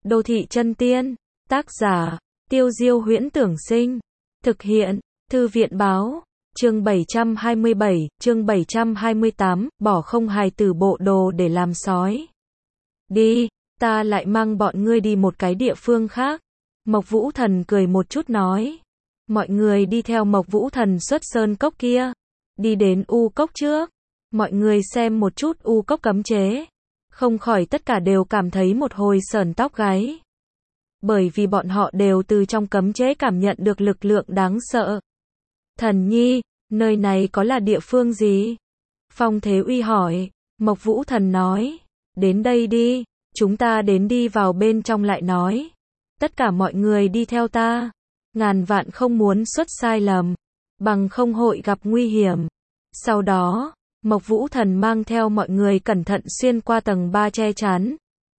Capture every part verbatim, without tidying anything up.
Đô thị chân tiên, tác giả, Tiêu Diêu Huyễn Tưởng Sinh, thực hiện, Thư viện báo, chương bảy trăm hai mươi bảy, chương bảy trăm hai mươi tám, bỏ không hài tử bộ đồ để làm sói. Đi, ta lại mang bọn ngươi đi một cái địa phương khác. Mộc Vũ Thần cười một chút nói. Mọi người đi theo Mộc Vũ Thần xuất sơn cốc kia. Đi đến u cốc trước. Mọi người xem một chút u cốc cấm chế. Không khỏi tất cả đều cảm thấy một hồi sởn tóc gáy. Bởi vì bọn họ đều từ trong cấm chế cảm nhận được lực lượng đáng sợ. Thần nhi, nơi này có là địa phương gì? Phong Thế Uy hỏi. Mộc Vũ Thần nói. Đến đây đi, chúng ta đến đi vào bên trong lại nói. Tất cả mọi người đi theo ta. Ngàn vạn không muốn xuất sai lầm, bằng không hội gặp nguy hiểm. Sau đó, Mộc Vũ Thần mang theo mọi người cẩn thận xuyên qua tầng ba che chắn.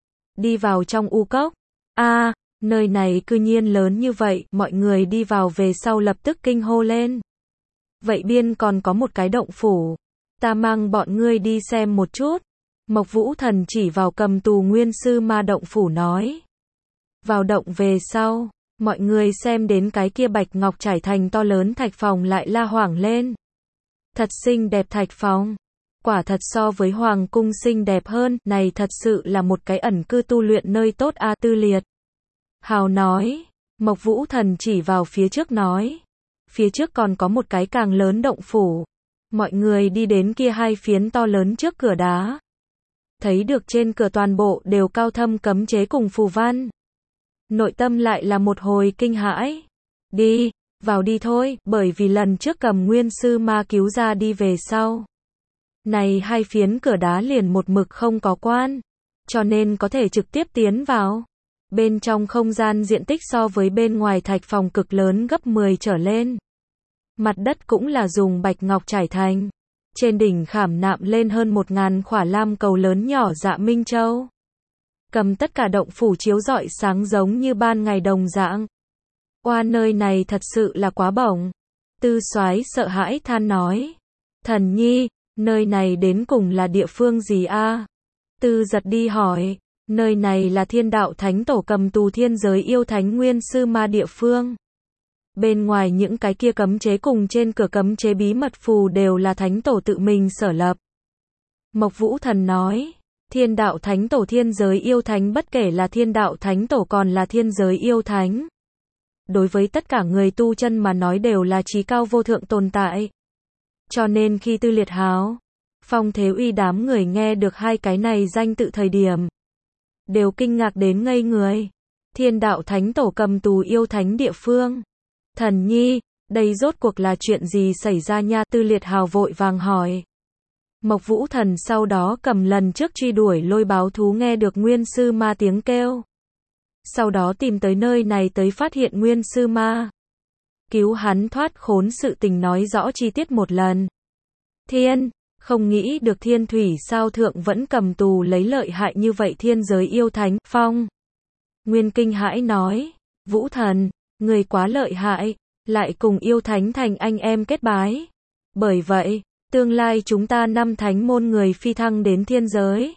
Đi vào trong u cốc. A, à, nơi này cư nhiên lớn như vậy, mọi người đi vào về sau lập tức kinh hô lên. Vậy biên còn có một cái động phủ. Ta mang bọn ngươi đi xem một chút. Mộc Vũ Thần chỉ vào cầm tù nguyên sư ma động phủ nói. Vào động về sau, mọi người xem đến cái kia bạch ngọc trải thành to lớn thạch phòng lại la hoảng lên. Thật xinh đẹp thạch phòng. Quả thật so với hoàng cung xinh đẹp hơn, này thật sự là một cái ẩn cư tu luyện nơi tốt a. Tư Liệt Hào nói. Mộc Vũ Thần chỉ vào phía trước nói. Phía trước còn có một cái càng lớn động phủ. Mọi người đi đến kia hai phiến to lớn trước cửa đá. Thấy được trên cửa toàn bộ đều cao thâm cấm chế cùng phù văn. Nội tâm lại là một hồi kinh hãi. Đi, vào đi thôi, bởi vì lần trước cầm nguyên sư ma cứu ra đi về sau. Này hai phiến cửa đá liền một mực không có quan, cho nên có thể trực tiếp tiến vào. Bên trong không gian diện tích so với bên ngoài thạch phòng cực lớn gấp mười trở lên. Mặt đất cũng là dùng bạch ngọc trải thành. Trên đỉnh khảm nạm lên hơn một ngàn khỏa lam cầu lớn nhỏ dạ minh châu. Cầm tất cả động phủ chiếu rọi sáng giống như ban ngày đồng dạng. Oa, nơi này thật sự là quá bổng. Tư Soái sợ hãi than nói. Thần nhi, nơi này đến cùng là địa phương gì a? Tư Giật đi hỏi. Nơi này là Thiên Đạo Thánh Tổ cầm tù thiên giới yêu thánh nguyên sư ma địa phương. Bên ngoài những cái kia cấm chế cùng trên cửa cấm chế bí mật phù đều là Thánh Tổ tự mình sở lập. Mộc Vũ Thần nói. Thiên Đạo Thánh Tổ thiên giới yêu thánh, bất kể là Thiên Đạo Thánh Tổ còn là thiên giới yêu thánh. Đối với tất cả người tu chân mà nói đều là chí cao vô thượng tồn tại. Cho nên khi Tư Liệt Háo, Phong Thế Uy đám người nghe được hai cái này danh tự thời điểm, đều kinh ngạc đến ngây người. Thiên Đạo Thánh Tổ cầm tù yêu thánh địa phương. Thần nhi, đây rốt cuộc là chuyện gì xảy ra nha? Tư Liệt Hào vội vàng hỏi. Mộc Vũ Thần sau đó cầm lần trước truy đuổi lôi báo thú nghe được nguyên sư ma tiếng kêu. Sau đó tìm tới nơi này tới phát hiện nguyên sư ma. Cứu hắn thoát khốn sự tình nói rõ chi tiết một lần. Thiên, không nghĩ được Thiên Thủy sao thượng vẫn cầm tù lấy lợi hại như vậy thiên giới yêu thánh. Phong Nguyên kinh hãi nói. Vũ Thần, người quá lợi hại, lại cùng yêu thánh thành anh em kết bái. Bởi vậy, tương lai chúng ta năm thánh môn người phi thăng đến thiên giới,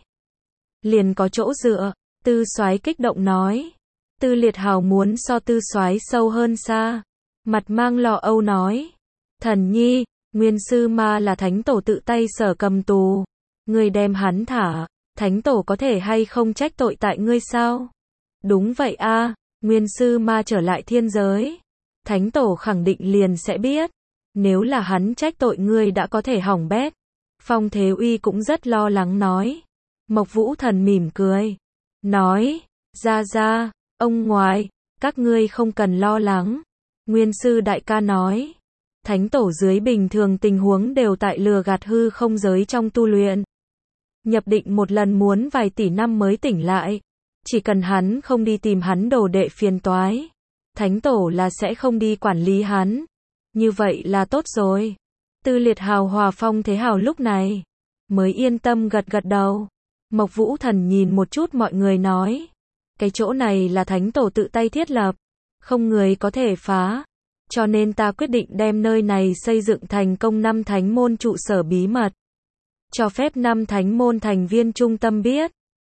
liền có chỗ dựa. Tư Soái kích động nói. Tư Liệt Hào muốn so Tư Soái sâu hơn xa. Mặt mang lo âu nói. Thần nhi, nguyên sư ma là Thánh Tổ tự tay sở cầm tù. Ngươi đem hắn thả, Thánh Tổ có thể hay không trách tội tại ngươi sao? Đúng vậy a, nguyên sư ma trở lại thiên giới, Thánh Tổ khẳng định liền sẽ biết. Nếu là hắn trách tội ngươi đã có thể hỏng bét. Phong Thế Uy cũng rất lo lắng nói. Mộc Vũ Thần mỉm cười. Nói, ra ra, ông ngoại, các ngươi không cần lo lắng. Nguyên sư đại ca nói. Thánh Tổ dưới bình thường tình huống đều tại lừa gạt hư không giới trong tu luyện. Nhập định một lần muốn vài tỷ năm mới tỉnh lại. Chỉ cần hắn không đi tìm hắn đồ đệ phiền toái, Thánh Tổ là sẽ không đi quản lý hắn. Như vậy là tốt rồi. Tư Liệt Hào hòa Phong Thế Hào lúc này mới yên tâm gật gật đầu. Mộc Vũ Thần nhìn một chút mọi người nói. Cái chỗ này là Thánh Tổ tự tay thiết lập, không người có thể phá. Cho nên ta quyết định đem nơi này xây dựng thành công năm thánh môn trụ sở bí mật. Cho phép năm thánh môn thành viên trung tâm biết.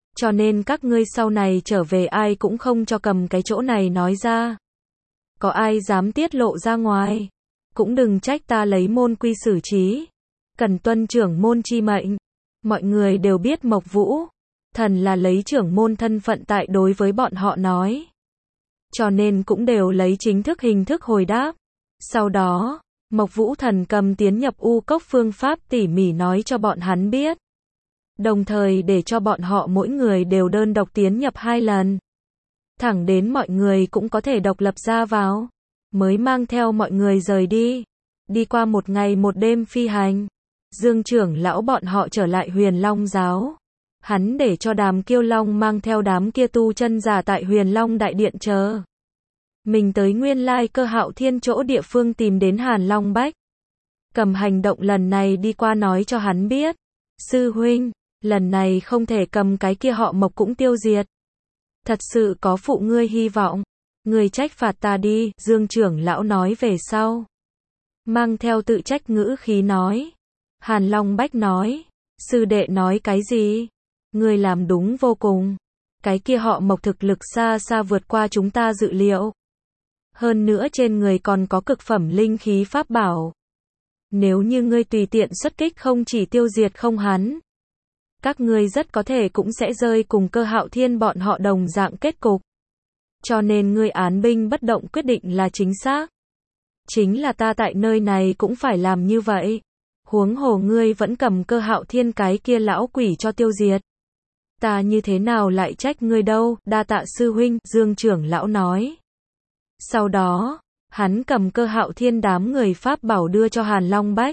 Cho nên các ngươi sau này trở về ai cũng không cho cầm cái chỗ này nói ra. Có ai dám tiết lộ ra ngoài, cũng đừng trách ta lấy môn quy xử trí. Cần tuân trưởng môn chi mệnh. Mọi người đều biết Mộc Vũ Thần là lấy trưởng môn thân phận tại đối với bọn họ nói. Cho nên cũng đều lấy chính thức hình thức hồi đáp. Sau đó, Mộc Vũ Thần cầm tiến nhập U Cốc phương pháp tỉ mỉ nói cho bọn hắn biết. Đồng thời để cho bọn họ mỗi người đều đơn độc tiến nhập hai lần. Thẳng đến mọi người cũng có thể độc lập ra vào. Mới mang theo mọi người rời đi. Đi qua một ngày một đêm phi hành. Dương trưởng lão bọn họ trở lại Huyền Long giáo. Hắn để cho Đàm Kiêu Long mang theo đám kia tu chân giả tại Huyền Long đại điện chờ. Mình tới nguyên lai Cơ Hạo Thiên chỗ địa phương tìm đến Hàn Long Bách. Cầm hành động lần này đi qua nói cho hắn biết. Sư huynh, lần này không thể cầm cái kia họ Mộc cũng tiêu diệt. Thật sự có phụ ngươi hy vọng. Ngươi trách phạt ta đi, Dương trưởng lão nói về sau. Mang theo tự trách ngữ khí nói. Hàn Long Bách nói. Sư đệ nói cái gì? Ngươi làm đúng vô cùng. Cái kia họ Mộc thực lực xa xa vượt qua chúng ta dự liệu. Hơn nữa trên người còn có cực phẩm linh khí pháp bảo. Nếu như ngươi tùy tiện xuất kích không chỉ tiêu diệt không hắn. Các ngươi rất có thể cũng sẽ rơi cùng Cơ Hạo Thiên bọn họ đồng dạng kết cục. Cho nên ngươi án binh bất động quyết định là chính xác. Chính là ta tại nơi này cũng phải làm như vậy. Huống hồ ngươi vẫn cầm Cơ Hạo Thiên cái kia lão quỷ cho tiêu diệt. Ta như thế nào lại trách ngươi đâu, đa tạ sư huynh, Dương trưởng lão nói. Sau đó, hắn cầm Cơ Hạo Thiên đám người pháp bảo đưa cho Hàn Long Bách.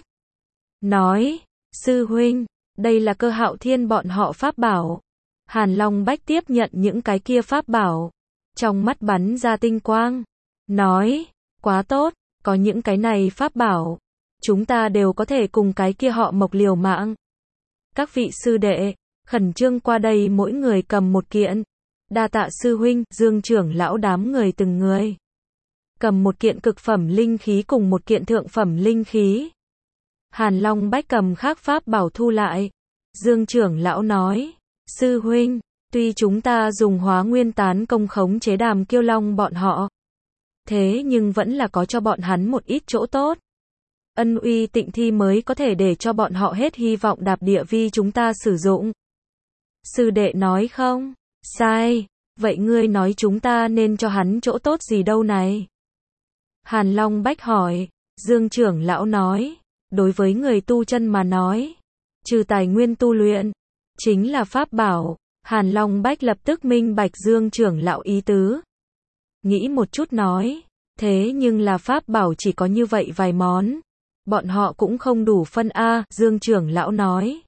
Nói, sư huynh, đây là Cơ Hạo Thiên bọn họ pháp bảo. Hàn Long Bách tiếp nhận những cái kia pháp bảo. Trong mắt bắn ra tinh quang. Nói, quá tốt, có những cái này pháp bảo. Chúng ta đều có thể cùng cái kia họ Mộc liều mạng. Các vị sư đệ, khẩn trương qua đây mỗi người cầm một kiện. Đa tạ sư huynh, Dương trưởng lão đám người từng người. Cầm một kiện cực phẩm linh khí cùng một kiện thượng phẩm linh khí. Hàn Long Bách cầm khác pháp bảo thu lại. Dương trưởng lão nói, sư huynh, tuy chúng ta dùng hóa nguyên tán công khống chế Đàm Kiêu Long bọn họ. Thế nhưng vẫn là có cho bọn hắn một ít chỗ tốt. Ân uy tịnh thi mới có thể để cho bọn họ hết hy vọng đạp địa vi chúng ta sử dụng. Sư đệ nói không? Sai. Vậy ngươi nói chúng ta nên cho hắn chỗ tốt gì đâu này? Hàn Long Bách hỏi. Dương trưởng lão nói. Đối với người tu chân mà nói. Trừ tài nguyên tu luyện. Chính là pháp bảo. Hàn Long Bách lập tức minh bạch Dương trưởng lão ý tứ. Nghĩ một chút nói. Thế nhưng là pháp bảo chỉ có như vậy vài món. Bọn họ cũng không đủ phân A, Dương trưởng lão nói.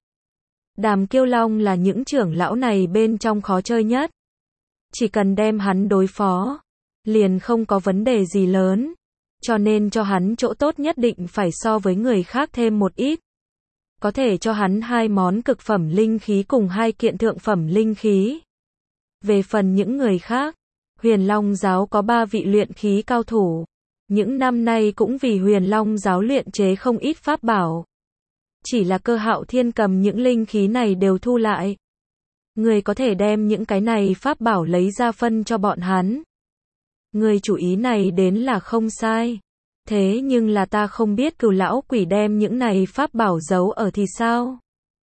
Đàm Kiêu Long là những trưởng lão này bên trong khó chơi nhất. Chỉ cần đem hắn đối phó, liền không có vấn đề gì lớn. Cho nên cho hắn chỗ tốt nhất định phải so với người khác thêm một ít. Có thể cho hắn hai món cực phẩm linh khí cùng hai kiện thượng phẩm linh khí. Về phần những người khác, Huyền Long giáo có ba vị luyện khí cao thủ. Những năm nay cũng vì Huyền Long giáo luyện chế không ít pháp bảo. Chỉ là Cơ Hạo Thiên cầm những linh khí này đều thu lại. Người có thể đem những cái này pháp bảo lấy ra phân cho bọn hắn. Người chủ ý này đến là không sai. Thế nhưng là ta không biết Cửu lão quỷ đem những này pháp bảo giấu ở thì sao?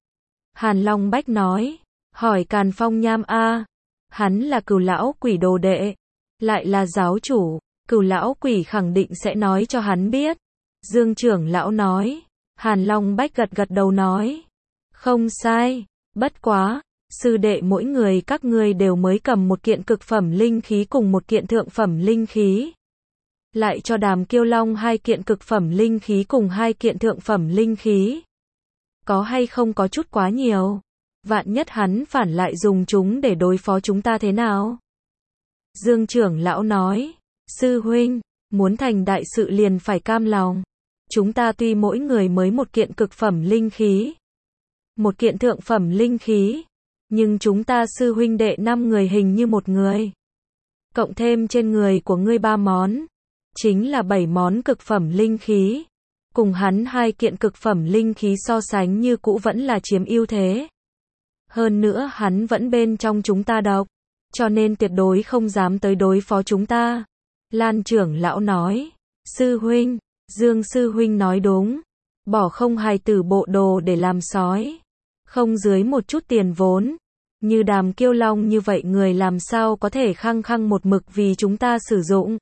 Hàn Long Bách nói. Hỏi Càn Phong Nham A. Hắn là Cửu lão quỷ đồ đệ. Lại là giáo chủ. Cửu lão quỷ khẳng định sẽ nói cho hắn biết. Dương trưởng lão nói. Hàn Long Bách gật gật đầu nói. Không sai. Bất quá. Sư đệ mỗi người các ngươi đều mới cầm một kiện cực phẩm linh khí cùng một kiện thượng phẩm linh khí. Lại cho Đàm Kiêu Long hai kiện cực phẩm linh khí cùng hai kiện thượng phẩm linh khí. Có hay không có chút quá nhiều? Vạn nhất hắn phản lại dùng chúng để đối phó chúng ta thế nào? Dương trưởng lão nói. Sư huynh, muốn thành đại sự liền phải cam lòng. Chúng ta tuy mỗi người mới một kiện cực phẩm linh khí, một kiện thượng phẩm linh khí, nhưng chúng ta sư huynh đệ năm người hình như một người. Cộng thêm trên người của ngươi ba món, chính là bảy món cực phẩm linh khí. Cùng hắn hai kiện cực phẩm linh khí so sánh như cũ vẫn là chiếm ưu thế. Hơn nữa hắn vẫn bên trong chúng ta độc, cho nên tuyệt đối không dám tới đối phó chúng ta. Lan trưởng lão nói, sư huynh, Dương sư huynh nói đúng, bỏ không hài tử bộ đồ để làm sói, không dưới một chút tiền vốn, như Đàm Kiêu Long như vậy người làm sao có thể khăng khăng một mực vì chúng ta sử dụng.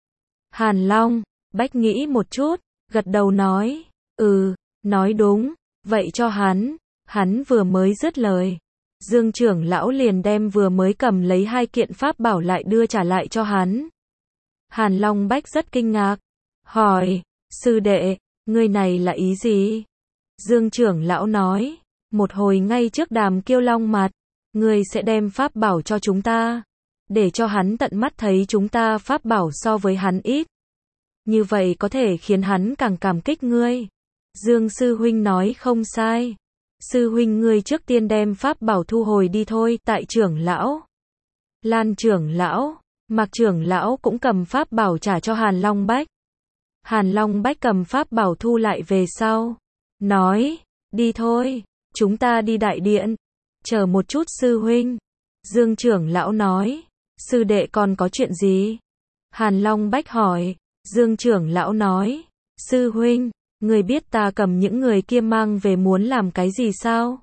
Hàn Long, Bách nghĩ một chút, gật đầu nói, ừ, nói đúng, vậy cho hắn, hắn vừa mới dứt lời. Dương trưởng lão liền đem vừa mới cầm lấy hai kiện pháp bảo lại đưa trả lại cho hắn. Hàn Long Bách rất kinh ngạc, hỏi, sư đệ, ngươi này là ý gì? Dương trưởng lão nói, một hồi ngay trước Đàm Kiêu Long mặt, ngươi sẽ đem pháp bảo cho chúng ta, để cho hắn tận mắt thấy chúng ta pháp bảo so với hắn ít. Như vậy có thể khiến hắn càng cảm kích ngươi. Dương sư huynh nói không sai. Sư huynh ngươi trước tiên đem pháp bảo thu hồi đi thôi. Tại trưởng lão, Lan trưởng lão, Mạc trưởng lão cũng cầm pháp bảo trả cho Hàn Long Bách. Hàn Long Bách cầm pháp bảo thu lại về sau, nói, đi thôi, chúng ta đi đại điện. Chờ một chút sư huynh. Dương trưởng lão nói, sư đệ còn có chuyện gì? Hàn Long Bách hỏi. Dương trưởng lão nói, sư huynh, người biết ta cầm những người kia mang về muốn làm cái gì sao?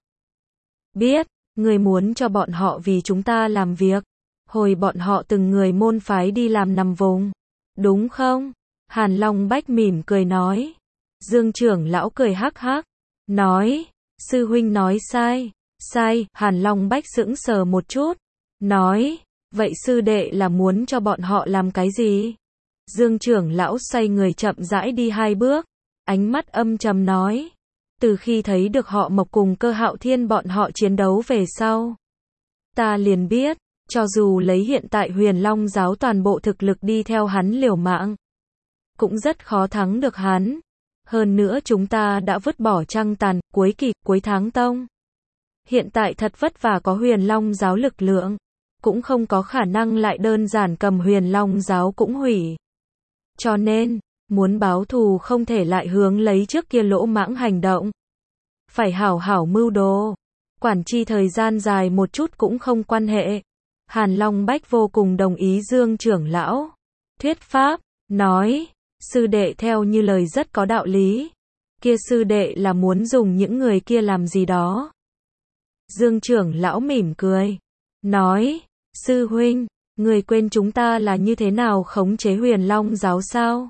Biết, người muốn cho bọn họ vì chúng ta làm việc, hồi bọn họ từng người môn phái đi làm nằm vùng, đúng không? Hàn Long Bách mỉm cười nói. Dương trưởng lão cười hắc hắc, nói, sư huynh nói sai, sai. Hàn Long Bách sững sờ một chút, nói, vậy sư đệ là muốn cho bọn họ làm cái gì? Dương trưởng lão xoay người chậm rãi đi hai bước, ánh mắt âm trầm nói, từ khi thấy được họ Mộc cùng Cơ Hạo Thiên bọn họ chiến đấu về sau, ta liền biết, cho dù lấy hiện tại Huyền Long giáo toàn bộ thực lực đi theo hắn liều mạng, cũng rất khó thắng được hắn. Hơn nữa chúng ta đã vứt bỏ Trăng Tàn, Cuối Kỳ, Cuối Tháng Tông. Hiện tại thật vất vả có Huyền Long giáo lực lượng, cũng không có khả năng lại đơn giản cầm Huyền Long giáo cũng hủy. Cho nên, muốn báo thù không thể lại hướng lấy trước kia lỗ mãng hành động. Phải hảo hảo mưu đồ. Quản chi thời gian dài một chút cũng không quan hệ. Hàn Long Bách vô cùng đồng ý Dương trưởng lão thuyết pháp, nói, sư đệ theo như lời rất có đạo lý. Kia sư đệ là muốn dùng những người kia làm gì đó. Dương trưởng lão mỉm cười, nói, sư huynh, người quên chúng ta là như thế nào khống chế Huyền Long giáo sao?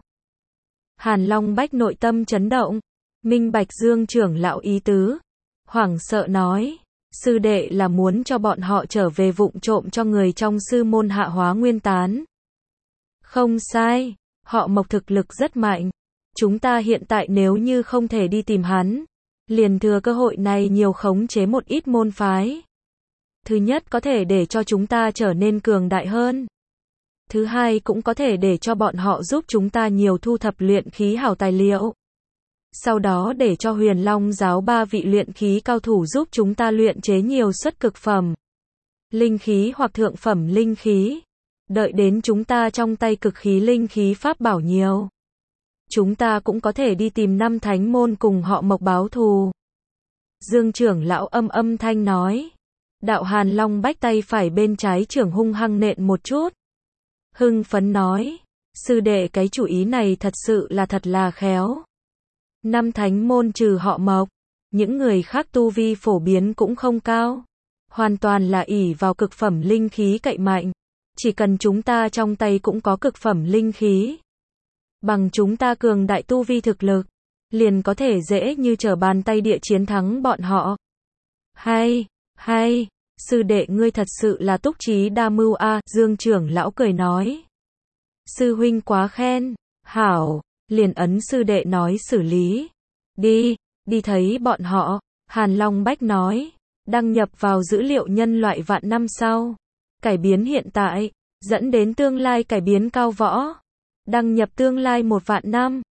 Hàn Long Bách nội tâm chấn động, minh bạch Dương trưởng lão ý tứ, hoảng sợ nói, sư đệ là muốn cho bọn họ trở về vụng trộm cho người trong sư môn hạ hóa nguyên tán. Không sai, họ Mộc thực lực rất mạnh, chúng ta hiện tại nếu như không thể đi tìm hắn, liền thừa cơ hội này nhiều khống chế một ít môn phái. Thứ nhất có thể để cho chúng ta trở nên cường đại hơn. Thứ hai cũng có thể để cho bọn họ giúp chúng ta nhiều thu thập luyện khí hảo tài liệu. Sau đó để cho Huyền Long giáo ba vị luyện khí cao thủ giúp chúng ta luyện chế nhiều xuất cực phẩm, linh khí hoặc thượng phẩm linh khí. Đợi đến chúng ta trong tay cực khí linh khí pháp bảo nhiều, chúng ta cũng có thể đi tìm năm thánh môn cùng họ Mộc báo thù. Dương trưởng lão âm âm thanh nói. Đạo Hàn Long Bách tay phải bên trái trưởng hung hăng nện một chút. Hưng phấn nói, sư đệ cái chủ ý này thật sự là thật là khéo. Năm thánh môn trừ họ Mộc, những người khác tu vi phổ biến cũng không cao. Hoàn toàn là ỷ vào cực phẩm linh khí cậy mạnh. Chỉ cần chúng ta trong tay cũng có cực phẩm linh khí, bằng chúng ta cường đại tu vi thực lực, liền có thể dễ như trở bàn tay địa chiến thắng bọn họ. Hay, hay, sư đệ ngươi thật sự là túc trí đa mưu a. Dương trưởng lão cười nói. Sư huynh quá khen, hảo, liền ấn sư đệ nói xử lý. Đi, đi thấy bọn họ. Hàn Long Bách nói, đăng nhập vào dữ liệu nhân loại vạn năm sau, cải biến hiện tại, dẫn đến tương lai cải biến cao võ. Đăng nhập tương lai một vạn năm.